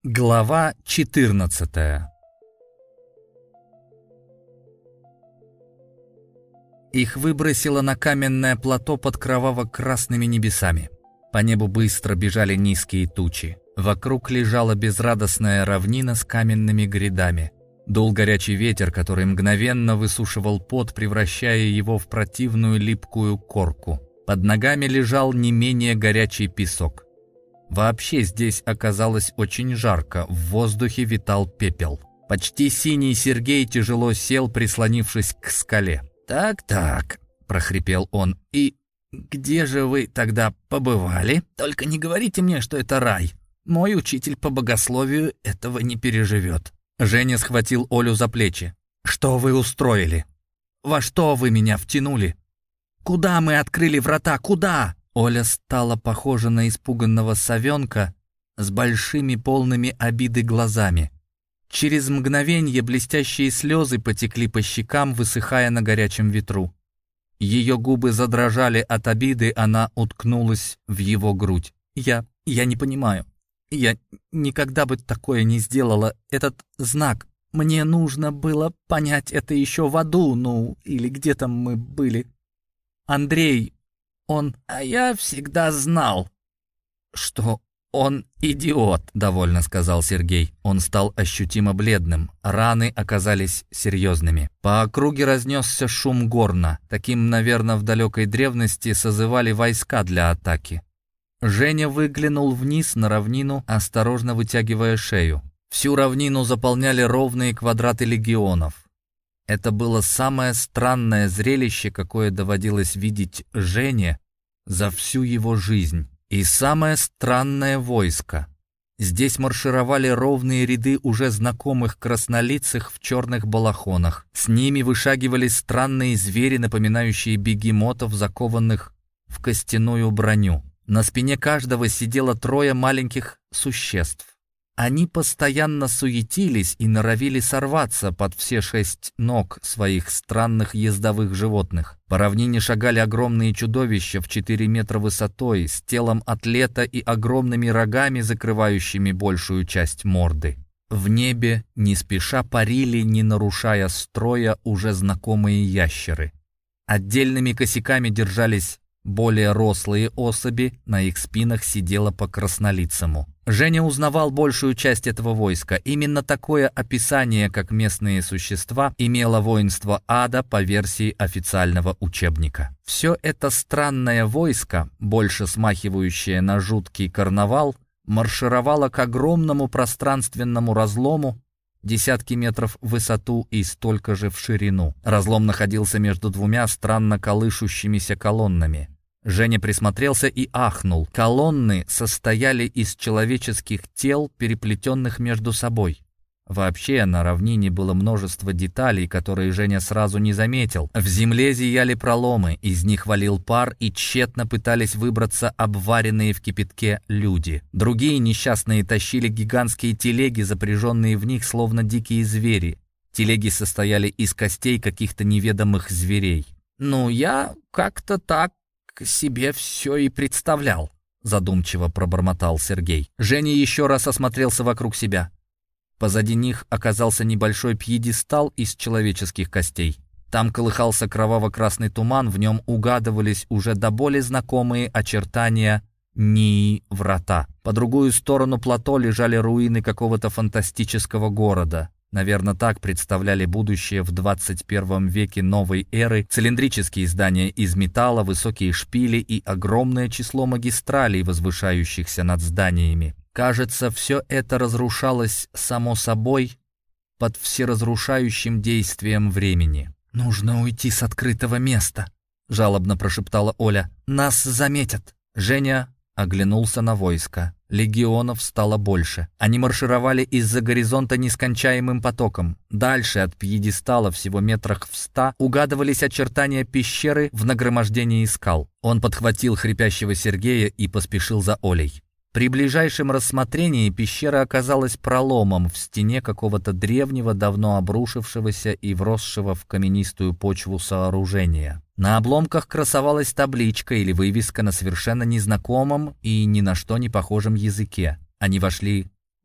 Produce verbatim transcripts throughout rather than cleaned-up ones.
Глава четырнадцатая. Их выбросило на каменное плато под кроваво-красными небесами. По небу быстро бежали низкие тучи. Вокруг лежала безрадостная равнина с каменными грядами. Дул горячий ветер, который мгновенно высушивал пот, превращая его в противную липкую корку. Под ногами лежал не менее горячий песок. Вообще здесь оказалось очень жарко, в воздухе витал пепел. Почти синий Сергей тяжело сел, прислонившись к скале. «Так-так», — прохрипел он, — «и где же вы тогда побывали? Только не говорите мне, что это рай. Мой учитель по богословию этого не переживет». Женя схватил Олю за плечи. «Что вы устроили? Во что вы меня втянули? Куда мы открыли врата? Куда?» Оля стала похожа на испуганного совенка с большими полными обиды глазами. Через мгновенье блестящие слезы потекли по щекам, высыхая на горячем ветру. Ее губы задрожали от обиды, она уткнулась в его грудь. «Я... я не понимаю. Я никогда бы такое не сделала. Этот знак. Мне нужно было понять это еще в аду, ну, или где там мы были. Андрей... Он... А я всегда знал, что он идиот», — довольно сказал Сергей. Он стал ощутимо бледным. Раны оказались серьезными. По округе разнесся шум горна. Таким, наверное, в далекой древности созывали войска для атаки. Женя выглянул вниз на равнину, осторожно вытягивая шею. Всю равнину заполняли ровные квадраты легионов. Это было самое странное зрелище, какое доводилось видеть Жене за всю его жизнь. И самое странное войско. Здесь маршировали ровные ряды уже знакомых краснолицых в черных балахонах. С ними вышагивали странные звери, напоминающие бегемотов, закованных в костяную броню. На спине каждого сидело трое маленьких существ. Они постоянно суетились и норовили сорваться под все шесть ног своих странных ездовых животных. По равнине шагали огромные чудовища в четыре метра высотой, с телом атлета и огромными рогами, закрывающими большую часть морды. В небе не спеша парили, не нарушая строя, уже знакомые ящеры. Отдельными косяками держались более рослые особи, на их спинах сидело по краснолицому. Женя узнавал большую часть этого войска. Именно такое описание, как местные существа, имело воинство ада по версии официального учебника. Все это странное войско, больше смахивающее на жуткий карнавал, маршировало к огромному пространственному разлому, десятки метров в высоту и столько же в ширину. Разлом находился между двумя странно колышущимися колоннами. Женя присмотрелся и ахнул. Колонны состояли из человеческих тел, переплетенных между собой. Вообще, на равнине было множество деталей, которые Женя сразу не заметил. В земле зияли проломы, из них валил пар, и тщетно пытались выбраться обваренные в кипятке люди. Другие несчастные тащили гигантские телеги, запряженные в них словно дикие звери. Телеги состояли из костей каких-то неведомых зверей. «Ну, я как-то так себе все и представлял», — задумчиво пробормотал Сергей. Женя еще раз осмотрелся вокруг себя. Позади них оказался небольшой пьедестал из человеческих костей. Там колыхался кроваво-красный туман, в нем угадывались уже до боли знакомые очертания Нии врата. По другую сторону плато лежали руины какого-то фантастического города. Наверное, так представляли будущее в двадцать первом веке новой эры: цилиндрические здания из металла, высокие шпили и огромное число магистралей, возвышающихся над зданиями. Кажется, все это разрушалось само собой под всеразрушающим действием времени. «Нужно уйти с открытого места», — жалобно прошептала Оля. «Нас заметят». Женя оглянулся на войско. Легионов стало больше. Они маршировали из-за горизонта нескончаемым потоком. Дальше от пьедестала, всего метрах в ста, угадывались очертания пещеры в нагромождении скал. Он подхватил хрипящего Сергея и поспешил за Олей. При ближайшем рассмотрении пещера оказалась проломом в стене какого-то древнего, давно обрушившегося и вросшего в каменистую почву сооружения. На обломках красовалась табличка или вывеска на совершенно незнакомом и ни на что не похожем языке. Они вошли в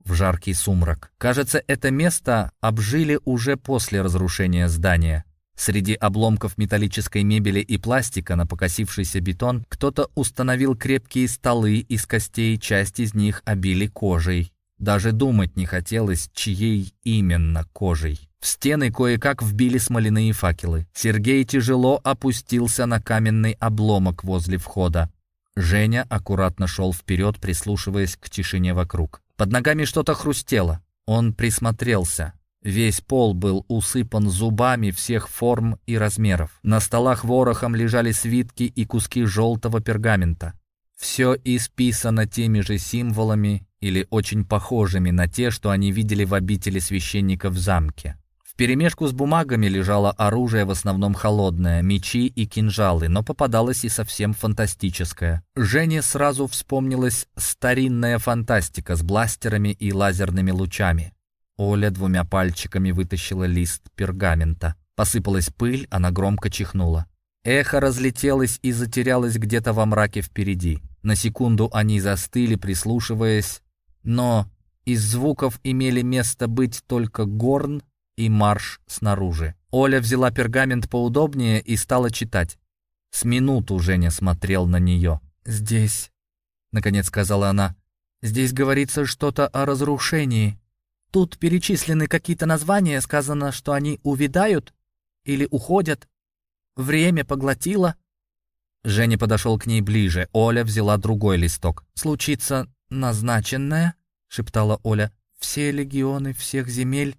в жаркий сумрак. Кажется, это место обжили уже после разрушения здания. Среди обломков металлической мебели и пластика на покосившийся бетон кто-то установил крепкие столы из костей, часть из них обили кожей. Даже думать не хотелось, чьей именно кожей. В стены кое-как вбили смоляные факелы. Сергей тяжело опустился на каменный обломок возле входа. Женя аккуратно шел вперед, прислушиваясь к тишине вокруг. Под ногами что-то хрустело. Он присмотрелся. Весь пол был усыпан зубами всех форм и размеров. На столах ворохом лежали свитки и куски желтого пергамента. Все исписано теми же символами или очень похожими на те, что они видели в обители священника в замке. Вперемешку с бумагами лежало оружие, в основном холодное, мечи и кинжалы, но попадалось и совсем фантастическое. Жене сразу вспомнилась старинная фантастика с бластерами и лазерными лучами. Оля двумя пальчиками вытащила лист пергамента. Посыпалась пыль, она громко чихнула. Эхо разлетелось и затерялось где-то во мраке впереди. На секунду они застыли, прислушиваясь, но из звуков имели место быть только горн и марш снаружи. Оля взяла пергамент поудобнее и стала читать. С минуту Женя смотрел на нее. «Здесь», — наконец сказала она, — «здесь говорится что-то о разрушении. Тут перечислены какие-то названия, сказано, что они увядают или уходят. Время поглотило». Женя подошел к ней ближе. Оля взяла другой листок. «Случится назначенное», — шептала Оля, — «все легионы всех земель.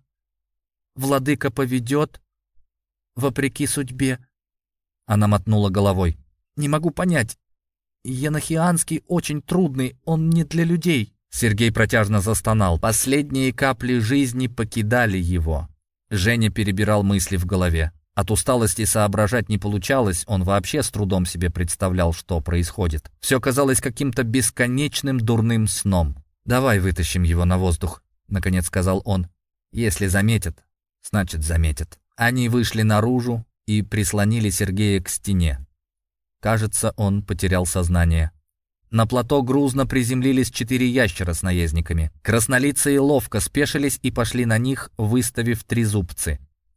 Владыка поведет, вопреки судьбе». Она мотнула головой. «Не могу понять. Енохианский очень трудный, он не для людей». Сергей протяжно застонал. Последние капли жизни покидали его. Женя перебирал мысли в голове. От усталости соображать не получалось, он вообще с трудом себе представлял, что происходит. Все казалось каким-то бесконечным дурным сном. «Давай вытащим его на воздух», — наконец сказал он. «Если заметят, значит заметят». Они вышли наружу и прислонили Сергея к стене. Кажется, он потерял сознание. На плато грузно приземлились четыре ящера с наездниками. Краснолицые ловко спешились и пошли на них, выставив трезубцы.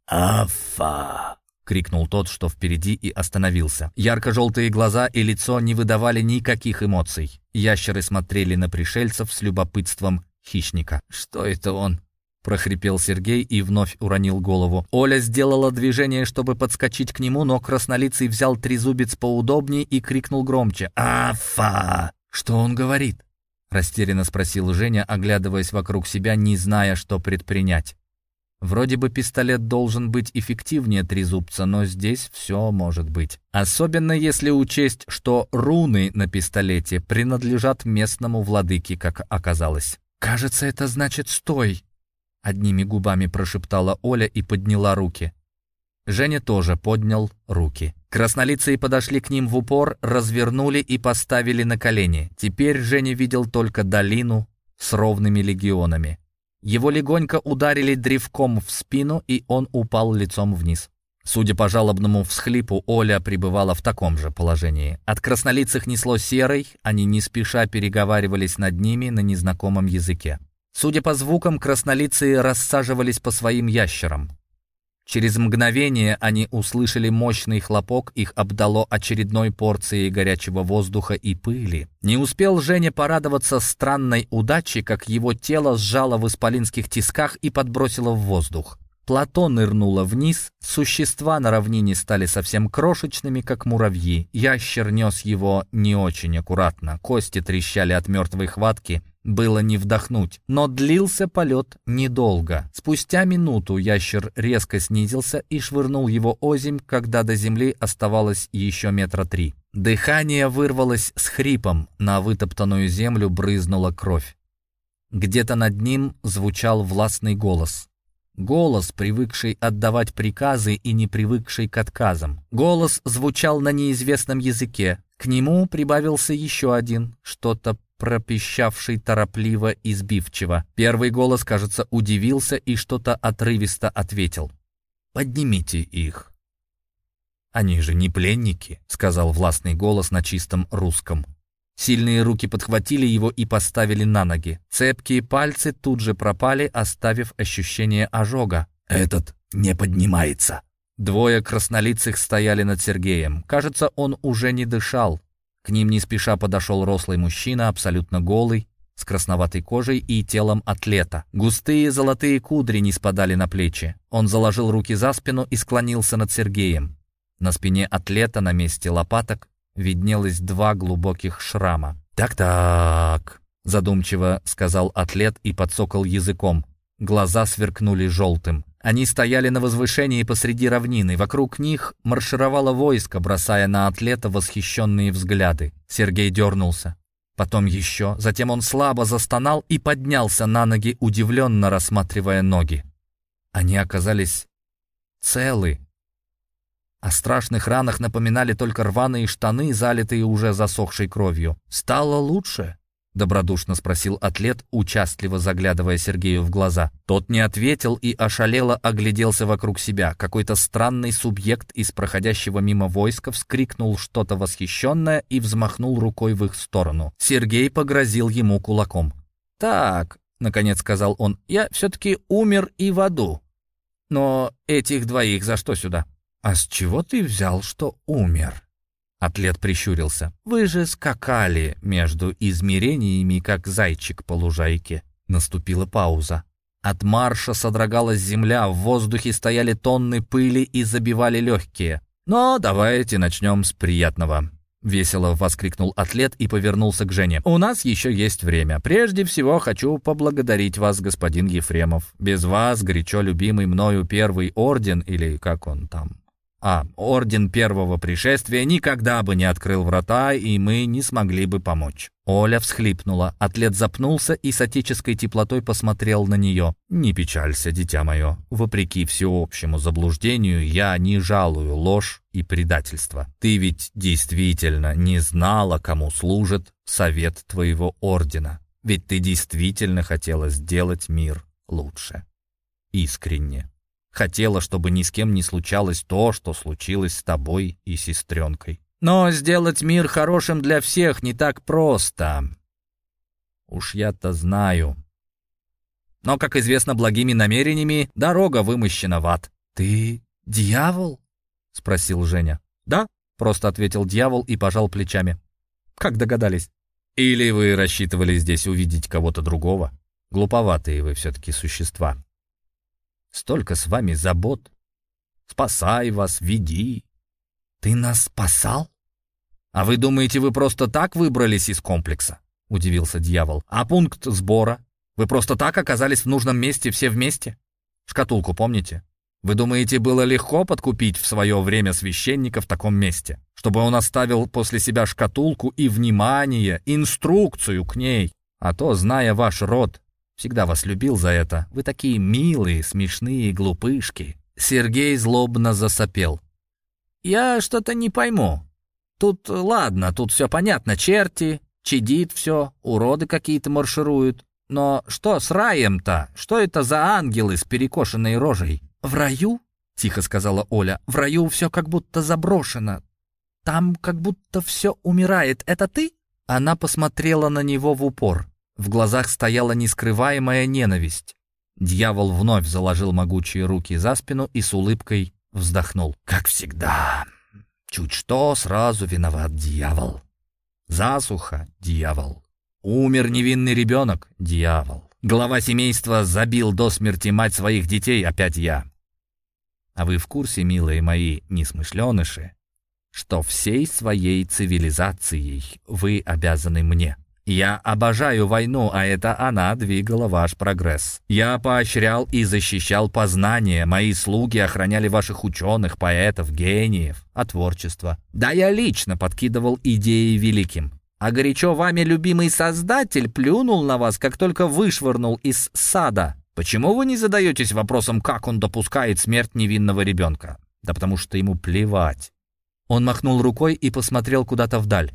«Афа!» — крикнул тот, что впереди, и остановился. Ярко-желтые глаза и лицо не выдавали никаких эмоций. Ящеры смотрели на пришельцев с любопытством хищника. «Что это он?» — прохрипел Сергей и вновь уронил голову. Оля сделала движение, чтобы подскочить к нему, но краснолицый взял трезубец поудобнее и крикнул громче. «Афа!» «Что он говорит?» — растерянно спросил Женя, оглядываясь вокруг себя, не зная, что предпринять. Вроде бы пистолет должен быть эффективнее трезубца, но здесь все может быть. Особенно если учесть, что руны на пистолете принадлежат местному владыке, как оказалось. «Кажется, это значит «стой», — одними губами прошептала Оля и подняла руки. Женя тоже поднял руки. Краснолицые подошли к ним в упор, развернули и поставили на колени. Теперь Женя видел только долину с ровными легионами. Его легонько ударили древком в спину, и он упал лицом вниз. Судя по жалобному всхлипу, Оля пребывала в таком же положении. От краснолицых несло серой, они не спеша переговаривались над ними на незнакомом языке. Судя по звукам, краснолицые рассаживались по своим ящерам. Через мгновение они услышали мощный хлопок, их обдало очередной порцией горячего воздуха и пыли. Не успел Женя порадоваться странной удаче, как его тело сжало в исполинских тисках и подбросило в воздух. Плато нырнуло вниз, существа на равнине стали совсем крошечными, как муравьи. Ящер нес его не очень аккуратно, кости трещали от мертвой хватки, было не вдохнуть. Но длился полет недолго. Спустя минуту ящер резко снизился и швырнул его озимь, когда до земли оставалось еще метра три. Дыхание вырвалось с хрипом, на вытоптанную землю брызнула кровь. Где-то над ним звучал властный голос. Голос, привыкший отдавать приказы и не привыкший к отказам. Голос звучал на неизвестном языке. К нему прибавился еще один, что-то пропищавший торопливо и сбивчиво. Первый голос, кажется, удивился и что-то отрывисто ответил. «Поднимите их». «Они же не пленники», — сказал властный голос на чистом русском. Сильные руки подхватили его и поставили на ноги. Цепкие пальцы тут же пропали, оставив ощущение ожога. «Этот не поднимается». Двое краснолицых стояли над Сергеем. Кажется, он уже не дышал. К ним не спеша подошел рослый мужчина, абсолютно голый, с красноватой кожей и телом атлета. Густые золотые кудри не спадали на плечи. Он заложил руки за спину и склонился над Сергеем. На спине атлета на месте лопаток виднелось два глубоких шрама. «Так-так», — задумчиво сказал атлет и подсокал языком. Глаза сверкнули желтым. Они стояли на возвышении посреди равнины. Вокруг них маршировало войско, бросая на атлета восхищенные взгляды. Сергей дернулся. Потом еще. Затем он слабо застонал и поднялся на ноги, удивленно рассматривая ноги. Они оказались целы. О страшных ранах напоминали только рваные штаны, залитые уже засохшей кровью. «Стало лучше?» — добродушно спросил атлет, участливо заглядывая Сергею в глаза. Тот не ответил и ошалело огляделся вокруг себя. Какой-то странный субъект из проходящего мимо войска вскрикнул что-то восхищенное и взмахнул рукой в их сторону. Сергей погрозил ему кулаком. «Так», — наконец сказал он, — «я все-таки умер и в аду. Но этих двоих за что сюда?» «А с чего ты взял, что умер?» Атлет прищурился. «Вы же скакали между измерениями, как зайчик по лужайке». Наступила пауза. От марша содрогалась земля, в воздухе стояли тонны пыли и забивали легкие. «Но давайте начнем с приятного», — весело воскликнул атлет и повернулся к Жене. «У нас еще есть время. Прежде всего хочу поблагодарить вас, господин Ефремов. Без вас, горячо любимый мною первый орден, или как он там... А, орден первого пришествия никогда бы не открыл врата, и мы не смогли бы помочь». Оля всхлипнула. Атлет запнулся и с отеческой теплотой посмотрел на нее. «Не печалься, дитя мое. Вопреки всеобщему заблуждению, я не жалую ложь и предательство. Ты ведь действительно не знала, кому служит совет твоего ордена. Ведь ты действительно хотела сделать мир лучше. Искренне. Хотела, чтобы ни с кем не случалось то, что случилось с тобой и сестренкой. Но сделать мир хорошим для всех не так просто. Уж я-то знаю. Но, как известно, благими намерениями дорога вымощена в ад». «Ты дьявол?» — спросил Женя. «Да», — просто ответил дьявол и пожал плечами. «Как догадались?» «Или вы рассчитывали здесь увидеть кого-то другого? Глуповатые вы все-таки существа. Столько с вами забот. Спасай вас, веди». «Ты нас спасал?» «А вы думаете, вы просто так выбрались из комплекса?» — удивился дьявол. «А пункт сбора? Вы просто так оказались в нужном месте все вместе? Шкатулку помните? Вы думаете, было легко подкупить в свое время священника в таком месте? Чтобы он оставил после себя шкатулку и, внимание, инструкцию к ней? А то, зная ваш род, всегда вас любил за это. Вы такие милые, смешные глупышки». Сергей злобно засопел. «Я что-то не пойму. Тут, ладно, тут все понятно. Черти, чадит все, уроды какие-то маршируют. Но что с раем-то? Что это за ангелы с перекошенной рожей?» «В раю?» — тихо сказала Оля. «В раю все как будто заброшено. Там как будто все умирает. Это ты?» Она посмотрела на него в упор. В глазах стояла нескрываемая ненависть. Дьявол вновь заложил могучие руки за спину и с улыбкой вздохнул. «Как всегда. Чуть что, сразу виноват дьявол. Засуха — дьявол. Умер невинный ребенок — дьявол. Глава семейства забил до смерти мать своих детей — опять я. А вы в курсе, милые мои несмышленыши, что всей своей цивилизацией вы обязаны мне? Я обожаю войну, а это она двигала ваш прогресс. Я поощрял и защищал познания, мои слуги охраняли ваших ученых, поэтов, гениев, а творчество. Да, я лично подкидывал идеи великим. А горячо вами любимый Создатель плюнул на вас, как только вышвырнул из сада. Почему вы не задаетесь вопросом, как он допускает смерть невинного ребенка? Да потому что ему плевать». Он махнул рукой и посмотрел куда-то вдаль.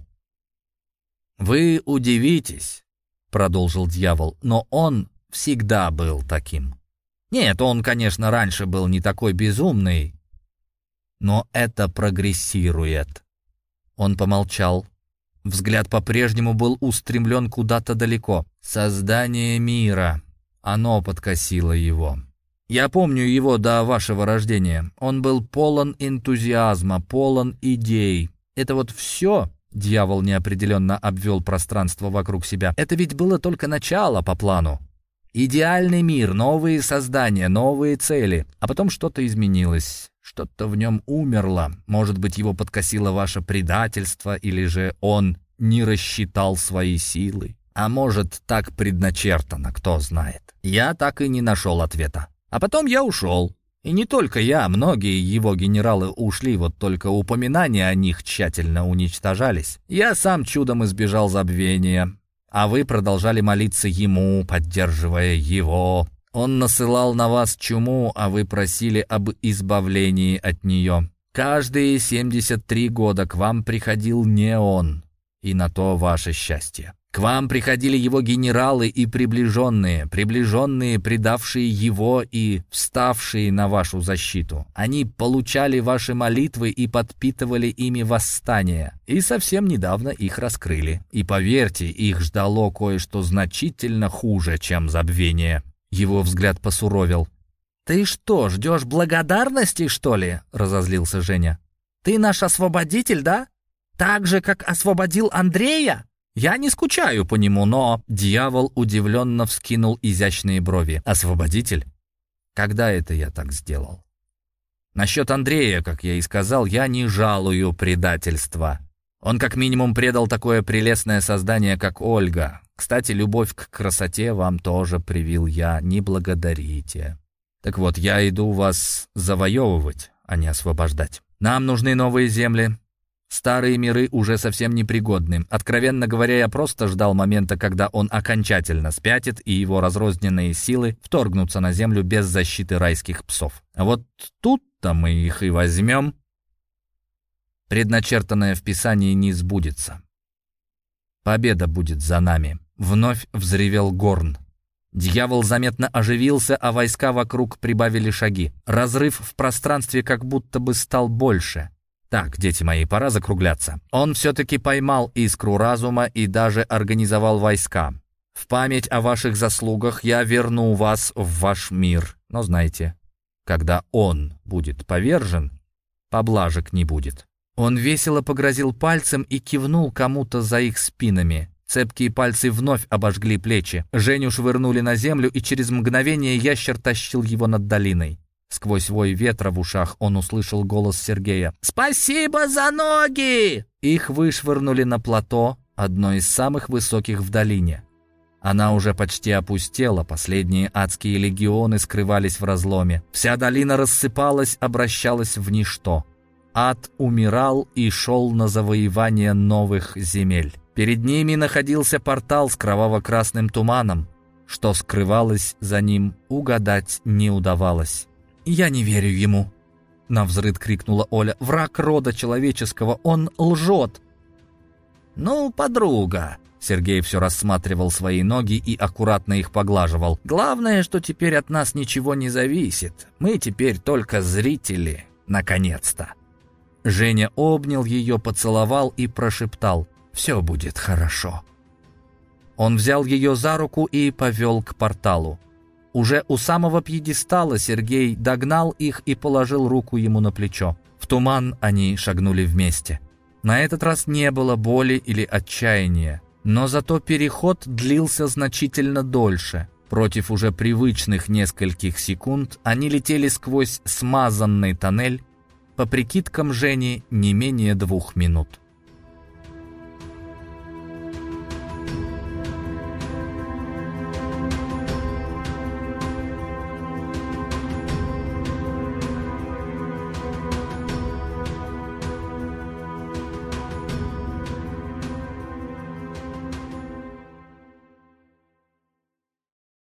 «Вы удивитесь», — продолжил дьявол, — «но он всегда был таким. Нет, он, конечно, раньше был не такой безумный, но это прогрессирует». Он помолчал, Взгляд по-прежнему был устремлен куда-то далеко. Создание мира. Оно подкосило его. Я помню его до вашего рождения. Он был полон энтузиазма, полон идей. Это вот все, дьявол неопределенно обвел пространство вокруг себя, это ведь было только начало по плану. Идеальный мир, новые создания, новые цели. А потом что-то изменилось. Что-то в нем умерло. Может быть, его подкосило ваше предательство, или же он не рассчитал свои силы. А может, так предначертано, кто знает. Я так и не нашел ответа. А потом я ушел. И не только я, многие его генералы ушли, вот только упоминания о них тщательно уничтожались. Я сам чудом избежал забвения, а вы продолжали молиться ему, поддерживая его. Он насылал на вас чуму, а вы просили об избавлении от нее. Каждые семьдесят три года к вам приходил не он, и на то ваше счастье. К вам приходили его генералы и приближенные, приближенные, предавшие его и вставшие на вашу защиту. Они получали ваши молитвы и подпитывали ими восстание. И совсем недавно их раскрыли. И поверьте, их ждало кое-что значительно хуже, чем забвение. Его взгляд посуровил. «Ты что, ждешь благодарности, что ли?» — разозлился Женя. «Ты наш освободитель, да? Так же, как освободил Андрея? Я не скучаю по нему, но...» Дьявол удивленно вскинул изящные брови. «Освободитель? Когда это я так сделал? Насчет Андрея, как я и сказал, я не жалую предательства. Он как минимум предал такое прелестное создание, как Ольга. Кстати, любовь к красоте вам тоже привил я, не благодарите. Так вот, я иду вас завоевывать, а не освобождать. Нам нужны новые земли». Старые миры уже совсем непригодны. Откровенно говоря, я просто ждал момента, когда он окончательно спятит, и его разрозненные силы вторгнутся на землю без защиты райских псов. А вот тут-то мы их и возьмем. Предначертанное в Писании не сбудется. Победа будет за нами. Вновь взревел горн. Дьявол заметно оживился, а войска вокруг прибавили шаги. Разрыв в пространстве как будто бы стал больше. Так, дети мои, пора закругляться. Он все-таки поймал искру разума и даже организовал войска. В память о ваших заслугах я верну вас в ваш мир. Но знайте, когда он будет повержен, поблажек не будет». Он весело погрозил пальцем и кивнул кому-то за их спинами. Цепкие пальцы вновь обожгли плечи. Женю швырнули на землю, и через мгновение ящер тащил его над долиной. Сквозь вой ветра в ушах он услышал голос Сергея. «Спасибо за ноги!» Их вышвырнули на плато, одно из самых высоких в долине. Она уже почти опустела, последние адские легионы скрывались в разломе. Вся долина рассыпалась, обращалась в ничто. Ад умирал и шел на завоевание новых земель. Перед ними находился портал с кроваво-красным туманом. Что скрывалось за ним, угадать не удавалось. «Я не верю ему!» — навзрыд крикнула Оля. «Враг рода человеческого, он лжет!» «Ну, подруга!» — Сергей все рассматривал свои ноги и аккуратно их поглаживал. «Главное, что теперь от нас ничего не зависит. Мы теперь только зрители, наконец-то!» Женя обнял ее, поцеловал и прошептал: «Все будет хорошо». Он взял ее за руку и повел к порталу. Уже у самого пьедестала Сергей догнал их и положил руку ему на плечо. В туман они шагнули вместе. На этот раз не было боли или отчаяния, но зато переход длился значительно дольше. Против уже привычных нескольких секунд они летели сквозь смазанный тоннель, по прикидкам Жени, не менее двух минут.